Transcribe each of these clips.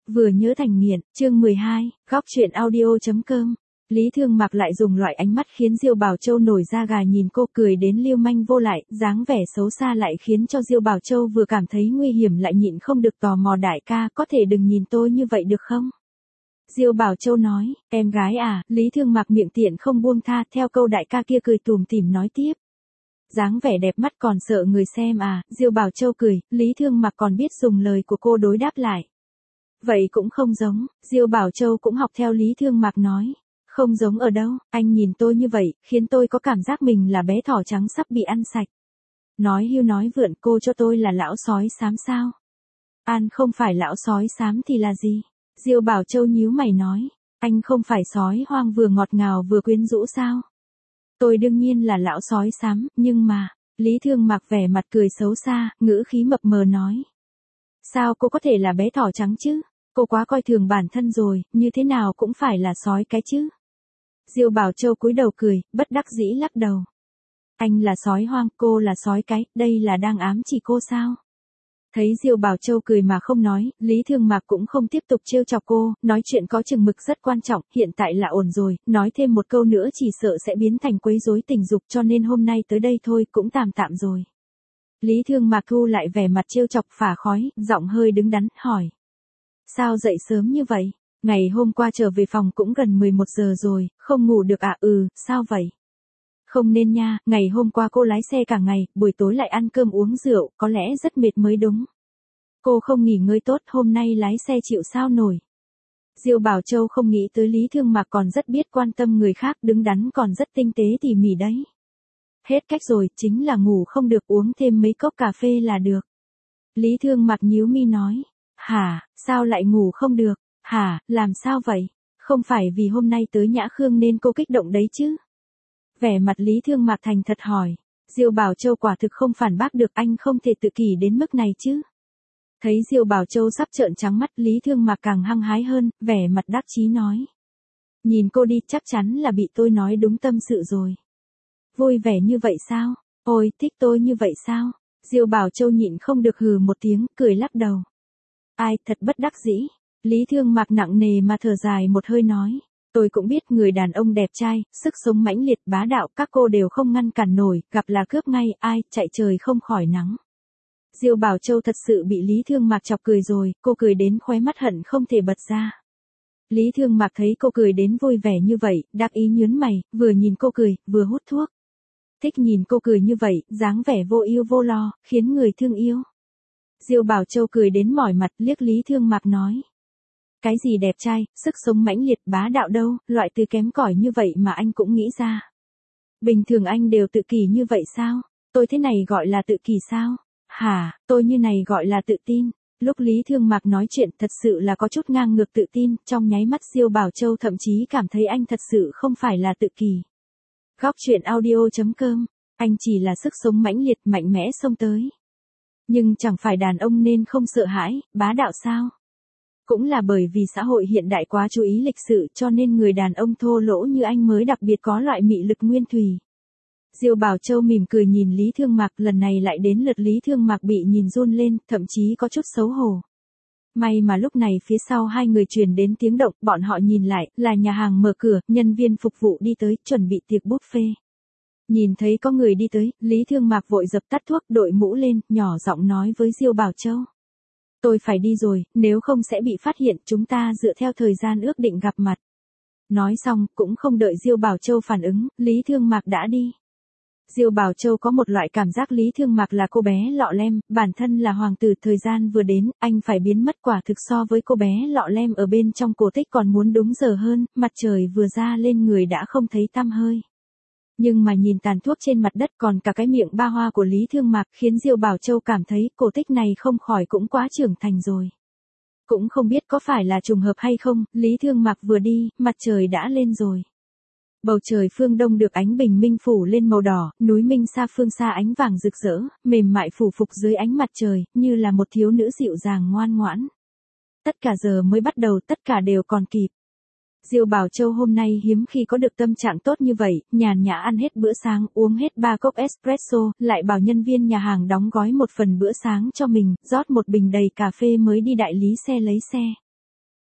Vừa nhớ thành nghiện, chương 12, góc chuyện audio.com. Lý Thương Mạc lại dùng loại ánh mắt khiến Diêu Bảo Châu nổi da gà nhìn cô, cười đến lưu manh vô lại, dáng vẻ xấu xa lại khiến cho Diêu Bảo Châu vừa cảm thấy nguy hiểm lại nhịn không được tò mò. Đại ca, có thể đừng nhìn tôi như vậy được không? Diêu Bảo Châu nói, em gái à, Lý Thương Mạc miệng tiện không buông tha, theo câu đại ca kia cười tủm tỉm nói tiếp. Dáng vẻ đẹp mắt còn sợ người xem à? Diêu Bảo Châu cười, Lý Thương Mạc còn biết dùng lời của cô đối đáp lại. Vậy cũng không giống, Diêu Bảo Châu cũng học theo Lý Thương Mạc nói. Không giống ở đâu, anh nhìn tôi như vậy, khiến tôi có cảm giác mình là bé thỏ trắng sắp bị ăn sạch. Nói hưu nói vượn, cô cho tôi là lão sói xám sao? An không phải lão sói xám thì là gì? Diêu Bảo Châu nhíu mày nói, anh không phải sói hoang vừa ngọt ngào vừa quyến rũ sao? Tôi đương nhiên là lão sói xám, nhưng mà, Lý Thương Mạc vẻ mặt cười xấu xa, ngữ khí mập mờ nói. Sao cô có thể là bé thỏ trắng chứ? Cô quá coi thường bản thân rồi, như thế nào cũng phải là sói cái chứ? Diêu Bảo Châu cúi đầu cười, bất đắc dĩ lắc đầu. Anh là sói hoang, cô là sói cái, đây là đang ám chỉ cô sao? Thấy Diêu Bảo Châu cười mà không nói, Lý Thương Mạc cũng không tiếp tục trêu chọc cô, nói chuyện có chừng mực rất quan trọng, hiện tại là ổn rồi, nói thêm một câu nữa chỉ sợ sẽ biến thành quấy rối tình dục, cho nên hôm nay tới đây thôi cũng tạm tạm rồi. Lý Thương Mạc thu lại vẻ mặt trêu chọc phả khói, giọng hơi đứng đắn, hỏi. Sao dậy sớm như vậy? Ngày hôm qua trở về phòng cũng gần 11 giờ rồi, không ngủ được à? Sao vậy? Không nên nha, ngày hôm qua cô lái xe cả ngày, buổi tối lại ăn cơm uống rượu, có lẽ rất mệt mới đúng. Cô không nghỉ ngơi tốt, hôm nay lái xe chịu sao nổi. Diêu Bảo Châu không nghĩ tới Lý Thương Mạc còn rất biết quan tâm người khác, đứng đắn còn rất tinh tế tỉ mỉ đấy. Hết cách rồi, chính là ngủ không được, uống thêm mấy cốc cà phê là được. Lý Thương Mạc nhíu mi nói. Hả, sao lại ngủ không được? Hả, làm sao vậy? Không phải vì hôm nay tới Nhã Khương nên cô kích động đấy chứ? Vẻ mặt Lý Thương Mạc thành thật hỏi. Diêu Bảo Châu quả thực không phản bác được, anh không thể tự kỷ đến mức này chứ? Thấy Diêu Bảo Châu sắp trợn trắng mắt, Lý Thương Mạc càng hăng hái hơn, vẻ mặt đắc chí nói. Nhìn cô đi, chắc chắn là bị tôi nói đúng tâm sự rồi. Vui vẻ như vậy sao? Ôi, thích tôi như vậy sao? Diêu Bảo Châu nhịn không được hừ một tiếng, cười lắc đầu. Ai, thật bất đắc dĩ. Lý Thương Mạc nặng nề mà thở dài một hơi nói. Tôi cũng biết người đàn ông đẹp trai, sức sống mãnh liệt bá đạo, các cô đều không ngăn cản nổi, gặp là cướp ngay, ai, chạy trời không khỏi nắng. Diêu Bảo Châu thật sự bị Lý Thương Mạc chọc cười rồi, cô cười đến khóe mắt hận không thể bật ra. Lý Thương Mạc thấy cô cười đến vui vẻ như vậy, đắc ý nhướng mày, vừa nhìn cô cười, vừa hút thuốc. Thích nhìn cô cười như vậy, dáng vẻ vô ưu vô lo, khiến người thương yêu. Diêu Bảo Châu cười đến mỏi mặt, liếc Lý Thương Mạc nói. Cái gì đẹp trai, sức sống mãnh liệt bá đạo đâu, loại từ kém cỏi như vậy mà anh cũng nghĩ ra. Bình thường anh đều tự kỷ như vậy sao? Tôi thế này gọi là tự kỷ sao? Hả, tôi như này gọi là tự tin. Lúc Lý Thương Mạc nói chuyện thật sự là có chút ngang ngược tự tin, trong nháy mắt Diêu Bảo Châu thậm chí cảm thấy anh thật sự không phải là tự kỷ. Góc chuyện audio.com, anh chỉ là sức sống mãnh liệt mạnh mẽ xông tới. Nhưng chẳng phải đàn ông nên không sợ hãi, bá đạo sao? Cũng là bởi vì xã hội hiện đại quá chú ý lịch sự cho nên người đàn ông thô lỗ như anh mới đặc biệt có loại mị lực nguyên thủy. Diêu Bảo Châu mỉm cười nhìn Lý Thương Mạc, lần này lại đến lượt Lý Thương Mạc bị nhìn run lên, thậm chí có chút xấu hổ. May mà lúc này phía sau hai người truyền đến tiếng động, bọn họ nhìn lại, là nhà hàng mở cửa, nhân viên phục vụ đi tới, chuẩn bị tiệc buffet. Nhìn thấy có người đi tới, Lý Thương Mạc vội dập tắt thuốc, đội mũ lên, nhỏ giọng nói với Diêu Bảo Châu. Tôi phải đi rồi, nếu không sẽ bị phát hiện, chúng ta dựa theo thời gian ước định gặp mặt. Nói xong, cũng không đợi Diêu Bảo Châu phản ứng, Lý Thương Mạc đã đi. Diêu Bảo Châu có một loại cảm giác Lý Thương Mạc là cô bé lọ lem, bản thân là hoàng tử, thời gian vừa đến, anh phải biến mất, quả thực so với cô bé lọ lem ở bên trong cổ tích còn muốn đúng giờ hơn, mặt trời vừa ra lên người đã không thấy tăm hơi. Nhưng mà nhìn tàn thuốc trên mặt đất còn cả cái miệng ba hoa của Lý Thương Mạc khiến Diêu Bảo Châu cảm thấy cổ tích này không khỏi cũng quá trưởng thành rồi. Cũng không biết có phải là trùng hợp hay không, Lý Thương Mạc vừa đi, mặt trời đã lên rồi. Bầu trời phương đông được ánh bình minh phủ lên màu đỏ, núi Minh Sa phương xa ánh vàng rực rỡ, mềm mại phủ phục dưới ánh mặt trời, như là một thiếu nữ dịu dàng ngoan ngoãn. Tất cả giờ mới bắt đầu, tất cả đều còn kịp. Diêu Bảo Châu hôm nay hiếm khi có được tâm trạng tốt như vậy, nhàn nhã ăn hết bữa sáng, uống hết 3 cốc espresso, lại bảo nhân viên nhà hàng đóng gói một phần bữa sáng cho mình, rót một bình đầy cà phê mới đi đại lý xe lấy xe.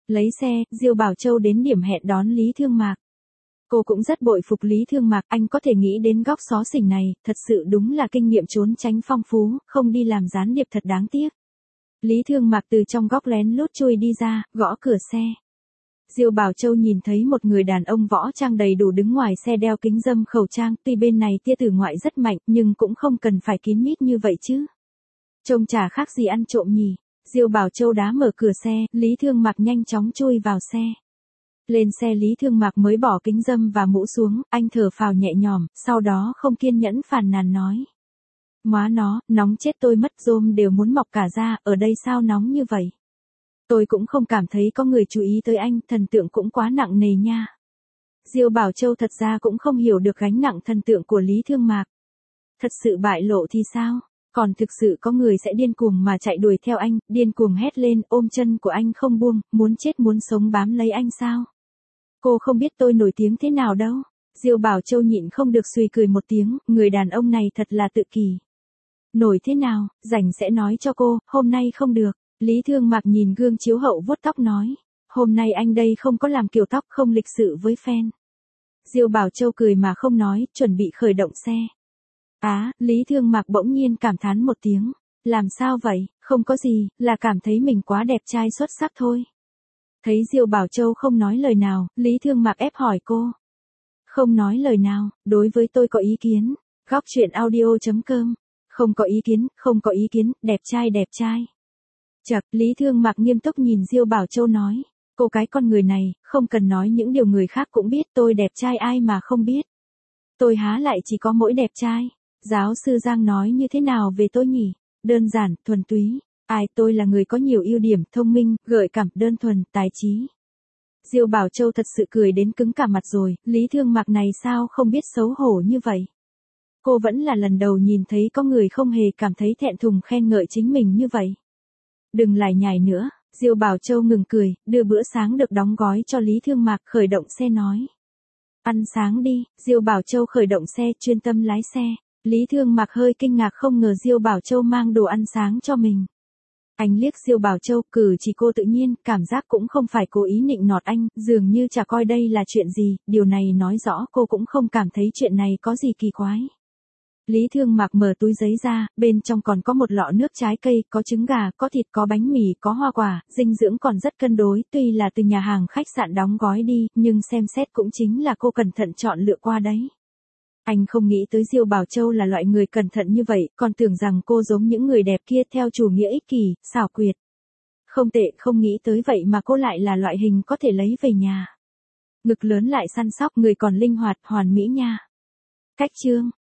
Lấy xe, Diêu Bảo Châu đến điểm hẹn đón Lý Thương Mạc. Cô cũng rất bội phục Lý Thương Mạc, anh có thể nghĩ đến góc xó xỉnh này, thật sự đúng là kinh nghiệm trốn tránh phong phú, không đi làm gián điệp thật đáng tiếc. Lý Thương Mạc từ trong góc lén lút chui đi ra, gõ cửa xe. Diêu Bảo Châu nhìn thấy một người đàn ông võ trang đầy đủ đứng ngoài xe đeo kính râm khẩu trang, tuy bên này tia tử ngoại rất mạnh, nhưng cũng không cần phải kín mít như vậy chứ. Trông chả khác gì ăn trộm nhỉ. Diêu Bảo Châu đá mở cửa xe, Lý Thương Mạc nhanh chóng chui vào xe. Lên xe Lý Thương Mạc mới bỏ kính râm và mũ xuống, anh thở phào nhẹ nhõm, sau đó không kiên nhẫn phàn nàn nói. Móa nó, nóng chết tôi mất, rôm đều muốn mọc cả da, ở đây sao nóng như vậy? Tôi cũng không cảm thấy có người chú ý tới anh, thần tượng cũng quá nặng nề nha. Diêu Bảo Châu thật ra cũng không hiểu được gánh nặng thần tượng của Lý Thương Mạc. Thật sự bại lộ thì sao? Còn thực sự có người sẽ điên cuồng mà chạy đuổi theo anh, điên cuồng hét lên, ôm chân của anh không buông, muốn chết muốn sống bám lấy anh sao? Cô không biết tôi nổi tiếng thế nào đâu. Diêu Bảo Châu nhịn không được suy cười một tiếng, người đàn ông này thật là tự kỷ. Nổi thế nào, rảnh sẽ nói cho cô, hôm nay không được. Lý Thương Mạc nhìn gương chiếu hậu vuốt tóc nói. Hôm nay anh đây không có làm kiểu tóc không lịch sự với fan. Diêu Bảo Châu cười mà không nói, chuẩn bị khởi động xe. Lý Thương Mạc bỗng nhiên cảm thán một tiếng. Làm sao vậy, không có gì, là cảm thấy mình quá đẹp trai xuất sắc thôi. Thấy Diêu Bảo Châu không nói lời nào, Lý Thương Mạc ép hỏi cô. Không nói lời nào, đối với tôi có ý kiến. Góc chuyện audio.com. Không có ý kiến, không có ý kiến, đẹp trai đẹp trai. Chậc, Lý Thương Mạc nghiêm túc nhìn Diêu Bảo Châu nói. Cô cái con người này, không cần nói những điều người khác cũng biết, tôi đẹp trai ai mà không biết. Tôi há lại chỉ có mỗi đẹp trai. Giáo sư Giang nói như thế nào về tôi nhỉ? Đơn giản, thuần túy. Tôi là người có nhiều ưu điểm, thông minh, gợi cảm, đơn thuần, tài trí. Diêu Bảo Châu thật sự cười đến cứng cả mặt rồi, Lý Thương Mạc này sao không biết xấu hổ như vậy? Cô vẫn là lần đầu nhìn thấy có người không hề cảm thấy thẹn thùng khen ngợi chính mình như vậy. Đừng lải nhải nữa, Diêu Bảo Châu ngừng cười, đưa bữa sáng được đóng gói cho Lý Thương Mạc, khởi động xe nói. Ăn sáng đi, Diêu Bảo Châu khởi động xe, chuyên tâm lái xe. Lý Thương Mạc hơi kinh ngạc không ngờ Diêu Bảo Châu mang đồ ăn sáng cho mình. Anh liếc Diêu Bảo Châu, cử chỉ cô tự nhiên, cảm giác cũng không phải cố ý nịnh nọt anh, dường như chả coi đây là chuyện gì, điều này nói rõ cô cũng không cảm thấy chuyện này có gì kỳ quái. Lý Thương Mạc mở túi giấy ra, bên trong còn có một lọ nước trái cây, có trứng gà, có thịt, có bánh mì, có hoa quả, dinh dưỡng còn rất cân đối, tuy là từ nhà hàng khách sạn đóng gói đi, nhưng xem xét cũng chính là cô cẩn thận chọn lựa qua đấy. Anh không nghĩ tới Diêu Bảo Châu là loại người cẩn thận như vậy, còn tưởng rằng cô giống những người đẹp kia theo chủ nghĩa ích kỷ, xảo quyệt. Không tệ, không nghĩ tới vậy mà cô lại là loại hình có thể lấy về nhà. Ngực lớn lại săn sóc, người còn linh hoạt, hoàn mỹ nha. Cách chương